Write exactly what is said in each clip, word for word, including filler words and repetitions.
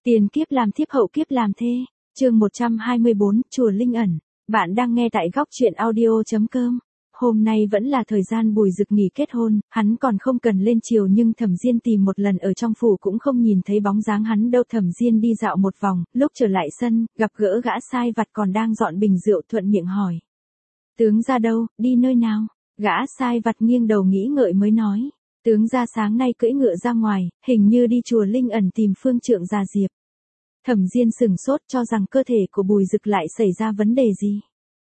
Tiền kiếp làm thiếp hậu kiếp làm thê. Chương một trăm hai mươi bốn, Chùa Linh Ẩn. Bạn đang nghe tại góc truyện audio chấm com. Hôm nay vẫn là thời gian Bùi Dực nghỉ kết hôn, hắn còn không cần lên triều nhưng Thẩm Diên tìm một lần ở trong phủ cũng không nhìn thấy bóng dáng hắn đâu. Thẩm Diên đi dạo một vòng, lúc trở lại sân, gặp gỡ gã sai vặt còn đang dọn bình rượu, thuận miệng hỏi: "Tướng gia đâu, đi nơi nào?" Gã sai vặt nghiêng đầu nghĩ ngợi mới nói: "Tướng gia sáng nay cưỡi ngựa ra ngoài, hình như đi chùa Linh Ẩn tìm phương trượng già Diệp." Thẩm Diên sừng sốt, cho rằng cơ thể của Bùi Dực lại xảy ra vấn đề gì.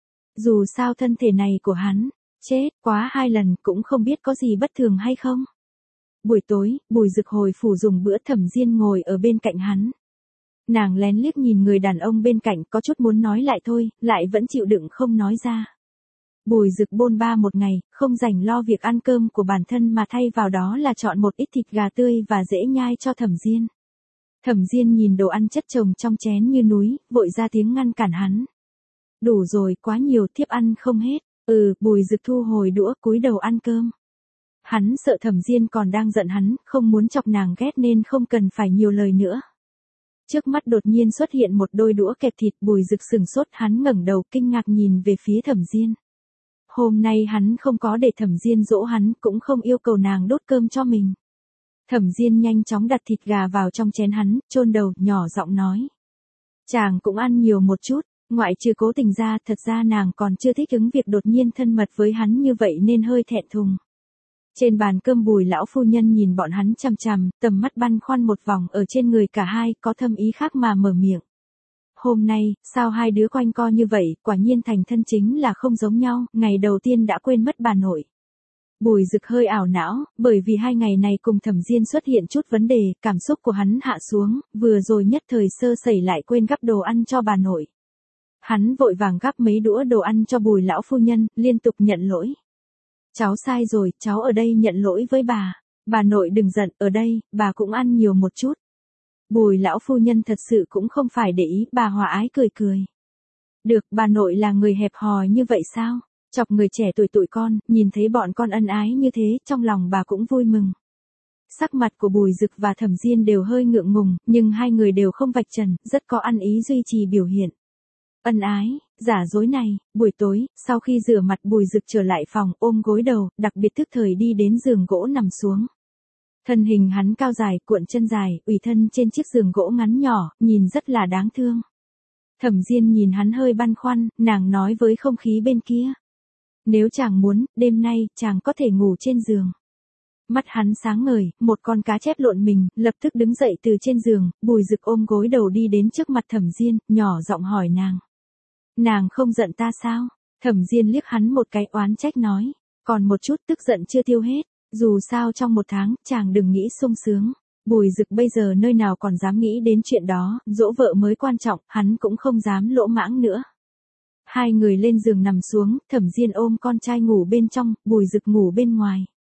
Dù sao thân thể này của hắn, chết quá hai lần cũng không biết có gì bất thường hay không. Buổi tối, Bùi Dực hồi phủ dùng bữa, Thẩm Diên ngồi ở bên cạnh hắn. Nàng lén liếc nhìn người đàn ông bên cạnh, có chút muốn nói lại thôi, lại vẫn chịu đựng không nói ra. Bùi Dực bôn ba một ngày, không rảnh lo việc ăn cơm của bản thân mà thay vào đó là chọn một ít thịt gà tươi và dễ nhai cho Thẩm Diên. Thẩm Diên nhìn đồ ăn chất chồng trong chén như núi, vội ra tiếng ngăn cản hắn. "Đủ rồi, quá nhiều, thiếp ăn không hết." Ừ, Bùi Dực thu hồi đũa, cúi đầu ăn cơm. Hắn sợ Thẩm Diên còn đang giận hắn, không muốn chọc nàng ghét nên không cần phải nhiều lời nữa. Trước mắt đột nhiên xuất hiện một đôi đũa kẹp thịt, Bùi Dực sừng sốt, hắn ngẩng đầu kinh ngạc nhìn về phía Thẩm Diên. Hôm nay hắn không có để Thẩm Diên dỗ hắn, cũng không yêu cầu nàng đốt cơm cho mình. Thẩm Diên nhanh chóng đặt thịt gà vào trong chén hắn, chôn đầu, nhỏ giọng nói: "Chàng cũng ăn nhiều một chút." Ngoại trừ cố tình ra, thật ra nàng còn chưa thích ứng việc đột nhiên thân mật với hắn như vậy nên hơi thẹn thùng. Trên bàn cơm, Bùi lão phu nhân nhìn bọn hắn chằm chằm, tầm mắt băn khoăn một vòng ở trên người cả hai, có thâm ý khác mà mở miệng: "Hôm nay, sao hai đứa quanh co như vậy, quả nhiên thành thân chính là không giống nhau, ngày đầu tiên đã quên mất bà nội." Bùi Dực hơi ảo não, bởi vì hai ngày này cùng Thẩm Diên xuất hiện chút vấn đề, cảm xúc của hắn hạ xuống, vừa rồi nhất thời sơ sẩy lại quên gắp đồ ăn cho bà nội. Hắn vội vàng gắp mấy đũa đồ ăn cho Bùi lão phu nhân, liên tục nhận lỗi: "Cháu sai rồi, cháu ở đây nhận lỗi với bà. Bà nội đừng giận, ở đây, bà cũng ăn nhiều một chút." Bùi lão phu nhân thật sự cũng không phải để ý, bà hòa ái cười cười: "Được, bà nội là người hẹp hòi như vậy sao? Chọc người trẻ tuổi tụi con, nhìn thấy bọn con ân ái như thế, trong lòng bà cũng vui mừng." Sắc mặt của Bùi Dực và Thẩm Diên đều hơi ngượng ngùng, nhưng hai người đều không vạch trần, rất có ăn ý duy trì biểu hiện. Ân ái, giả dối này. Buổi tối, sau khi rửa mặt, Bùi Dực trở lại phòng, ôm gối đầu, đặc biệt thức thời đi đến giường gỗ nằm xuống. Thân hình hắn cao dài, cuộn chân dài, ủy thân trên chiếc giường gỗ ngắn nhỏ, nhìn rất là đáng thương. Thẩm Diên nhìn hắn hơi băn khoăn, nàng nói với không khí bên kia: "Nếu chàng muốn, đêm nay, chàng có thể ngủ trên giường." Mắt hắn sáng ngời, một con cá chép lộn mình, lập tức đứng dậy từ trên giường. Bùi Dực ôm gối đầu đi đến trước mặt Thẩm Diên, nhỏ giọng hỏi nàng: "Nàng không giận ta sao?" Thẩm Diên liếc hắn một cái, oán trách nói: "Còn một chút, tức giận chưa tiêu hết. Dù sao trong một tháng, chàng đừng nghĩ sung sướng." Bùi Dực bây giờ nơi nào còn dám nghĩ đến chuyện đó, dỗ vợ mới quan trọng, hắn cũng không dám lỗ mãng nữa. Hai người lên giường nằm xuống, Thẩm Diên ôm con trai ngủ bên trong, Bùi Dực ngủ bên ngoài.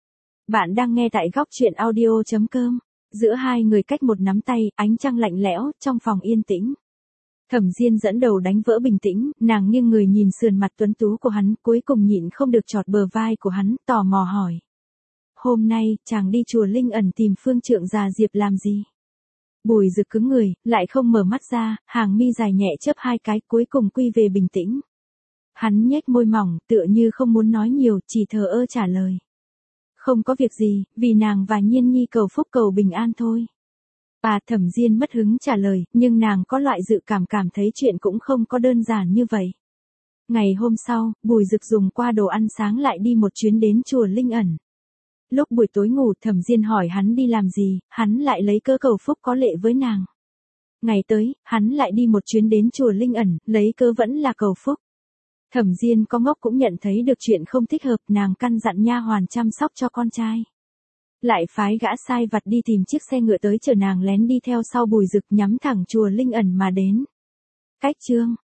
Bạn đang nghe tại góc truyện audio chấm com. Giữa hai người cách một nắm tay, ánh trăng lạnh lẽo, trong phòng yên tĩnh. Thẩm Diên dẫn đầu đánh vỡ bình tĩnh, nàng nghiêng người nhìn sườn mặt tuấn tú của hắn, cuối cùng nhịn không được chọt bờ vai của hắn, tò mò hỏi: "Hôm nay, chàng đi chùa Linh Ẩn tìm phương trượng già Diệp làm gì?" Bùi Dực cứng người, lại không mở mắt ra, hàng mi dài nhẹ chớp hai cái, cuối cùng quy về bình tĩnh. Hắn nhếch môi mỏng, tựa như không muốn nói nhiều, chỉ thờ ơ trả lời: "Không có việc gì, vì nàng và Nhiên Nhi cầu phúc cầu bình an thôi." Bà Thẩm Diên mất hứng trả lời, nhưng nàng có loại dự cảm cảm thấy chuyện cũng không có đơn giản như vậy. Ngày hôm sau, Bùi Dực dùng qua đồ ăn sáng lại đi một chuyến đến chùa Linh Ẩn. Lúc buổi tối ngủ, Thẩm Diên hỏi hắn đi làm gì, hắn lại lấy cớ cầu phúc có lệ với nàng. Ngày tới, hắn lại đi một chuyến đến chùa Linh Ẩn, lấy cớ vẫn là cầu phúc. Thẩm Diên có ngốc cũng nhận thấy được chuyện không thích hợp, nàng căn dặn nha hoàn chăm sóc cho con trai. Lại phái gã sai vặt đi tìm chiếc xe ngựa tới chở nàng lén đi theo sau Bùi Dực, nhắm thẳng chùa Linh Ẩn mà đến. Cách chương